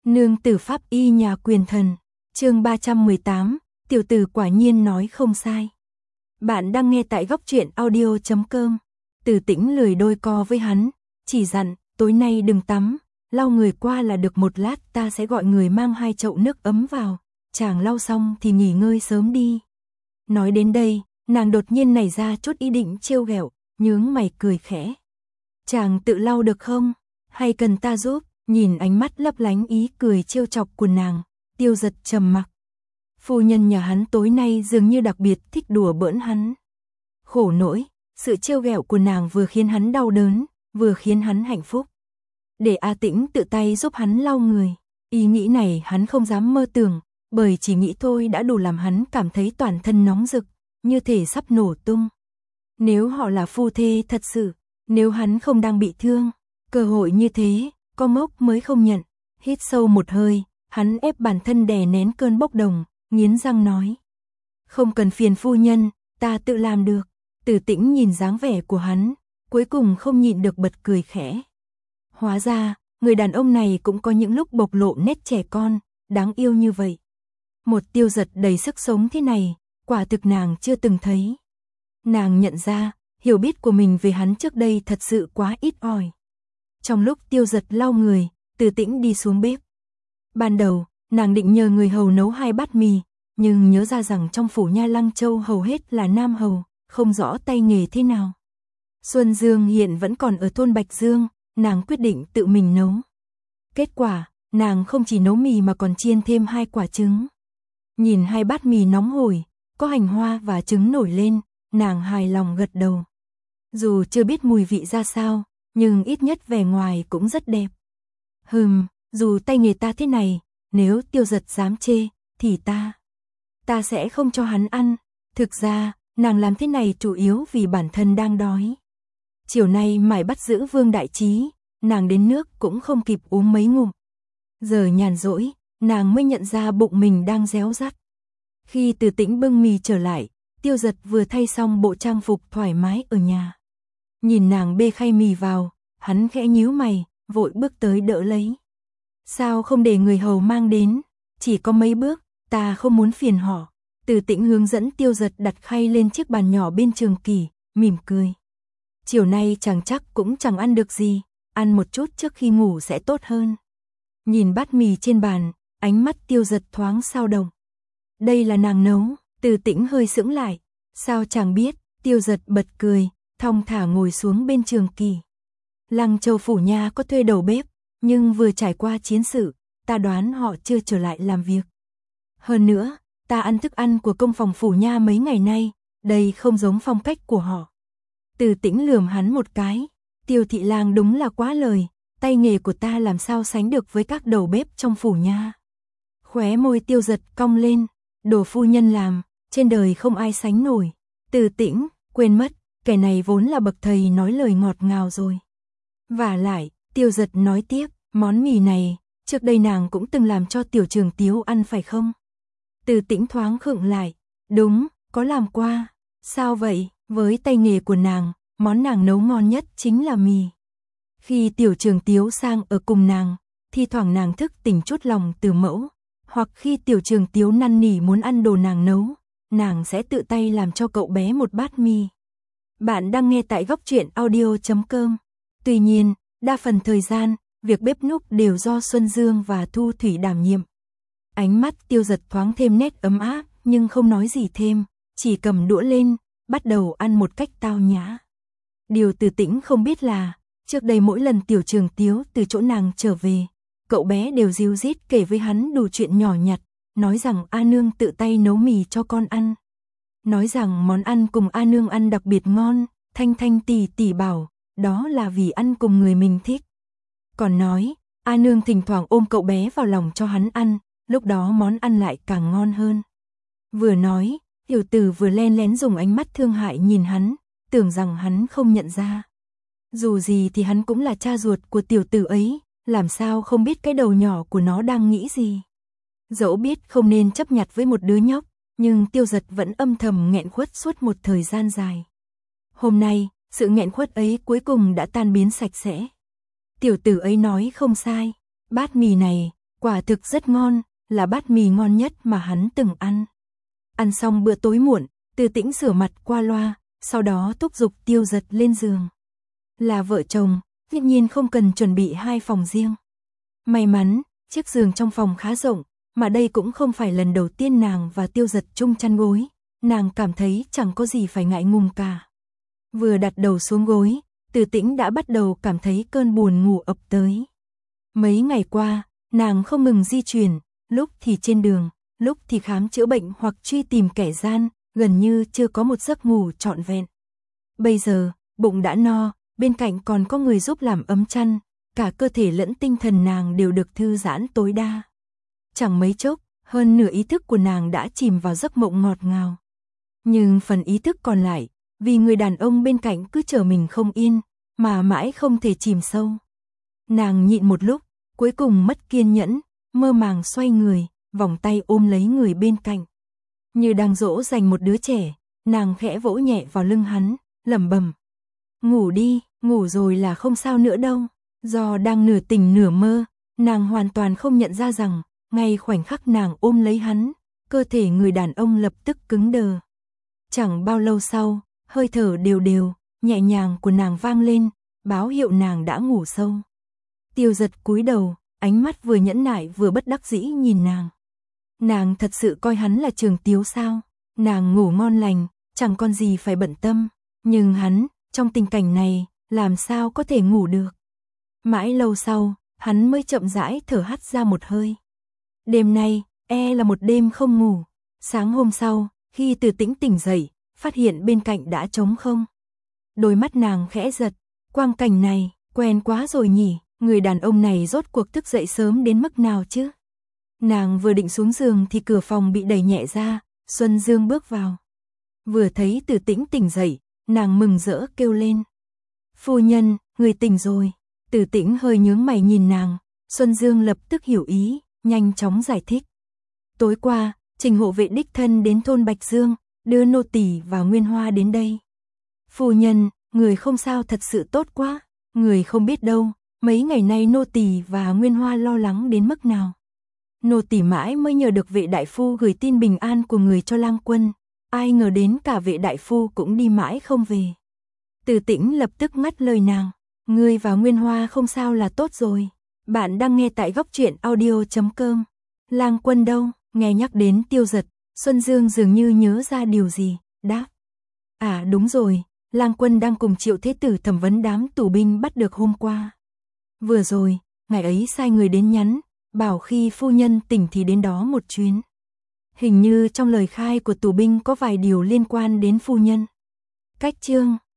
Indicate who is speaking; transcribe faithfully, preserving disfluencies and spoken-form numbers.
Speaker 1: Nương tử pháp y nhà quyền thần, chương ba trăm mười tám, tiểu tử quả nhiên nói không sai. Bạn đang nghe tại góc truyện audio chấm com. Từ Tĩnh lười đôi co với hắn, chỉ dặn, tối nay đừng tắm, lau người qua là được, một lát ta sẽ gọi người mang hai chậu nước ấm vào, chàng lau xong thì nghỉ ngơi sớm đi. Nói đến đây, nàng đột nhiên nảy ra chút ý định trêu ghẹo, nhướng mày cười khẽ. Chàng tự lau được không? Hay cần ta giúp? Nhìn ánh mắt lấp lánh ý cười trêu chọc của nàng, Tiêu Giật trầm mặc. Phu nhân nhà hắn tối nay dường như đặc biệt thích đùa bỡn hắn. Khổ nỗi, sự trêu ghẹo của nàng vừa khiến hắn đau đớn, vừa khiến hắn hạnh phúc. Để A Tĩnh tự tay giúp hắn lau người, ý nghĩ này hắn không dám mơ tưởng, bởi chỉ nghĩ thôi đã đủ làm hắn cảm thấy toàn thân nóng rực, như thể sắp nổ tung. Nếu họ là phu thê thật sự, nếu hắn không đang bị thương, cơ hội như thế, có mốc mới không nhận. Hít sâu một hơi, hắn ép bản thân đè nén cơn bốc đồng, nghiến răng nói. Không cần phiền phu nhân, ta tự làm được. Từ Tĩnh nhìn dáng vẻ của hắn, cuối cùng không nhịn được bật cười khẽ. Hóa ra, người đàn ông này cũng có những lúc bộc lộ nét trẻ con, đáng yêu như vậy. Một Tiêu Giật đầy sức sống thế này, quả thực nàng chưa từng thấy. Nàng nhận ra, hiểu biết của mình về hắn trước đây thật sự quá ít ỏi. Trong lúc Tiêu Giật lau người, Từ Tĩnh đi xuống bếp. Ban đầu, nàng định nhờ người hầu nấu hai bát mì, nhưng nhớ ra rằng trong phủ nha Lăng Châu hầu hết là nam hầu, không rõ tay nghề thế nào. Xuân Dương hiện vẫn còn ở thôn Bạch Dương, nàng quyết định tự mình nấu. Kết quả, nàng không chỉ nấu mì mà còn chiên thêm hai quả trứng. Nhìn hai bát mì nóng hổi, có hành hoa và trứng nổi lên, nàng hài lòng gật đầu. Dù chưa biết mùi vị ra sao, nhưng ít nhất vẻ ngoài cũng rất đẹp. Hừm, dù tay nghề ta thế này, nếu Tiêu Giật dám chê, thì ta, ta sẽ không cho hắn ăn. Thực ra, nàng làm thế này chủ yếu vì bản thân đang đói. Chiều nay mải bắt giữ Vương Đại Trí, nàng đến nước cũng không kịp uống mấy ngụm. Giờ nhàn rỗi, nàng mới nhận ra bụng mình đang réo rắt. Khi Từ Tĩnh bưng mì trở lại, Tiêu Giật vừa thay xong bộ trang phục thoải mái ở nhà. Nhìn nàng bê khay mì vào, hắn khẽ nhíu mày, vội bước tới đỡ lấy. Sao không để người hầu mang đến? Chỉ có mấy bước, ta không muốn phiền họ. Từ Tĩnh hướng dẫn Tiêu Giật đặt khay lên chiếc bàn nhỏ bên Trường Kỳ, mỉm cười. Chiều nay chàng chắc cũng chẳng ăn được gì, ăn một chút trước khi ngủ sẽ tốt hơn. Nhìn bát mì trên bàn, ánh mắt Tiêu Giật thoáng dao động. Đây là nàng nấu. Từ Tĩnh hơi sững lại. Sao chàng biết? Tiêu Giật bật cười, thong thả ngồi xuống bên Trường Kỳ. Lăng Châu phủ nha có thuê đầu bếp, nhưng vừa trải qua chiến sự, ta đoán họ chưa trở lại làm việc. Hơn nữa, ta ăn thức ăn của công phòng phủ nha mấy ngày nay, đây không giống phong cách của họ. Từ Tĩnh lườm hắn một cái, Tiêu thị lang đúng là quá lời, tay nghề của ta làm sao sánh được với các đầu bếp trong phủ nha. Khóe môi Tiêu Giật cong lên, đồ phu nhân làm, trên đời không ai sánh nổi. Từ Tĩnh, quên mất, kẻ này vốn là bậc thầy nói lời ngọt ngào rồi. Vả lại, Tiêu Giật nói tiếp, món mì này, trước đây nàng cũng từng làm cho Tiểu Trường Tiếu ăn phải không? Từ Tĩnh thoáng khựng lại, đúng, có làm qua. Sao vậy? Với tay nghề của nàng, món nàng nấu ngon nhất chính là mì. Khi Tiểu Trường Tiếu sang ở cùng nàng, thi thoảng nàng thức tỉnh chút lòng từ mẫu, hoặc khi Tiểu Trường Tiếu năn nỉ muốn ăn đồ nàng nấu, nàng sẽ tự tay làm cho cậu bé một bát mì. Bạn đang nghe tại góc truyện audio chấm com. Tuy nhiên, đa phần thời gian, việc bếp núc đều do Xuân Dương và Thu Thủy đảm nhiệm. Ánh mắt Tiêu Giật thoáng thêm nét ấm áp, nhưng không nói gì thêm, chỉ cầm đũa lên, bắt đầu ăn một cách tao nhã. Điều Từ Tĩnh không biết là, trước đây mỗi lần Tiểu Trường Tiếu từ chỗ nàng trở về, cậu bé đều ríu rít kể với hắn đủ chuyện nhỏ nhặt, nói rằng A Nương tự tay nấu mì cho con ăn. Nói rằng món ăn cùng A Nương ăn đặc biệt ngon, Thanh Thanh tỷ tỷ bảo, đó là vì ăn cùng người mình thích. Còn nói, A Nương thỉnh thoảng ôm cậu bé vào lòng cho hắn ăn, lúc đó món ăn lại càng ngon hơn. Vừa nói, tiểu tử vừa len lén dùng ánh mắt thương hại nhìn hắn, tưởng rằng hắn không nhận ra. Dù gì thì hắn cũng là cha ruột của tiểu tử ấy, làm sao không biết cái đầu nhỏ của nó đang nghĩ gì. Dẫu biết không nên chấp nhặt với một đứa nhóc, nhưng Tiêu Giật vẫn âm thầm nghẹn khuất suốt một thời gian dài. Hôm nay, sự nghẹn khuất ấy cuối cùng đã tan biến sạch sẽ. Tiểu tử ấy nói không sai, bát mì này, Quả thực rất ngon, là bát mì ngon nhất mà hắn từng ăn. Ăn xong bữa tối muộn, Từ Tĩnh rửa mặt qua loa, sau đó thúc giục Tiêu Giật lên giường. Là vợ chồng, tất nhiên không cần chuẩn bị hai phòng riêng. May mắn, chiếc giường trong phòng khá rộng, mà đây cũng không phải lần đầu tiên nàng và Tiêu Giật chung chăn gối, nàng cảm thấy chẳng có gì phải ngại ngùng cả. Vừa đặt đầu xuống gối, Từ Tĩnh đã bắt đầu cảm thấy cơn buồn ngủ ập tới. Mấy ngày qua, nàng không ngừng di chuyển, lúc thì trên đường, lúc thì khám chữa bệnh hoặc truy tìm kẻ gian, gần như chưa có một giấc ngủ trọn vẹn. Bây giờ, bụng đã no, bên cạnh còn có người giúp làm ấm chăn, cả cơ thể lẫn tinh thần nàng đều được thư giãn tối đa. Chẳng mấy chốc, hơn nửa ý thức của nàng đã chìm vào giấc mộng ngọt ngào. Nhưng phần ý thức còn lại, vì người đàn ông bên cạnh cứ chờ mình không yên, mà mãi không thể chìm sâu. Nàng nhịn một lúc, cuối cùng mất kiên nhẫn, mơ màng xoay người, vòng tay ôm lấy người bên cạnh. Như đang dỗ dành một đứa trẻ, nàng khẽ vỗ nhẹ vào lưng hắn, lẩm bẩm: "Ngủ đi, ngủ rồi là không sao nữa đâu." Do đang nửa tỉnh nửa mơ, nàng hoàn toàn không nhận ra rằng, ngay khoảnh khắc nàng ôm lấy hắn, cơ thể người đàn ông lập tức cứng đờ. Chẳng bao lâu sau, hơi thở đều đều, nhẹ nhàng của nàng vang lên, báo hiệu nàng đã ngủ sâu. Tiêu Giật cúi đầu, ánh mắt vừa nhẫn nại vừa bất đắc dĩ nhìn nàng. Nàng thật sự coi hắn là Trường Tiếu sao? Nàng ngủ ngon lành, chẳng còn gì phải bận tâm, nhưng hắn, trong tình cảnh này, làm sao có thể ngủ được? Mãi lâu sau, hắn mới chậm rãi thở hắt ra một hơi. Đêm nay, e là một đêm không ngủ. Sáng hôm sau, khi Từ Tĩnh tỉnh dậy, phát hiện bên cạnh đã trống không. Đôi mắt nàng khẽ giật, quang cảnh này, quen quá rồi nhỉ, người đàn ông này rốt cuộc thức dậy sớm đến mức nào chứ? Nàng vừa định xuống giường thì cửa phòng bị đẩy nhẹ ra, Xuân Dương bước vào. Vừa thấy Từ Tĩnh tỉnh dậy, nàng mừng rỡ kêu lên: "Phu nhân, người tỉnh rồi." Từ Tĩnh hơi nhướng mày nhìn nàng, Xuân Dương lập tức hiểu ý, nhanh chóng giải thích: "Tối qua, Trình hộ vệ đích thân đến thôn Bạch Dương, đưa nô tỳ và Nguyên Hoa đến đây." "Phu nhân, người không sao thật sự tốt quá, người không biết đâu, mấy ngày nay nô tỳ và Nguyên Hoa lo lắng đến mức nào. Nô tỳ mãi mới nhờ được vệ đại phu gửi tin bình an của người cho lang quân, ai ngờ đến cả vệ đại phu cũng đi mãi không về." Từ Tĩnh lập tức ngắt lời nàng: "Ngươi và Nguyên Hoa không sao là tốt rồi." Bạn đang nghe tại góc truyện audio chấm com. Lang quân đâu? Nghe nhắc đến Tiêu Giật, Xuân Dương dường như nhớ ra điều gì, đáp: "À đúng rồi, lang quân đang cùng Triệu Thế Tử thẩm vấn đám tù binh bắt được hôm qua. Vừa rồi, ngài ấy sai người đến nhắn, bảo khi phu nhân tỉnh thì đến đó một chuyến. Hình như trong lời khai của tù binh có vài điều liên quan đến phu nhân." Cách chương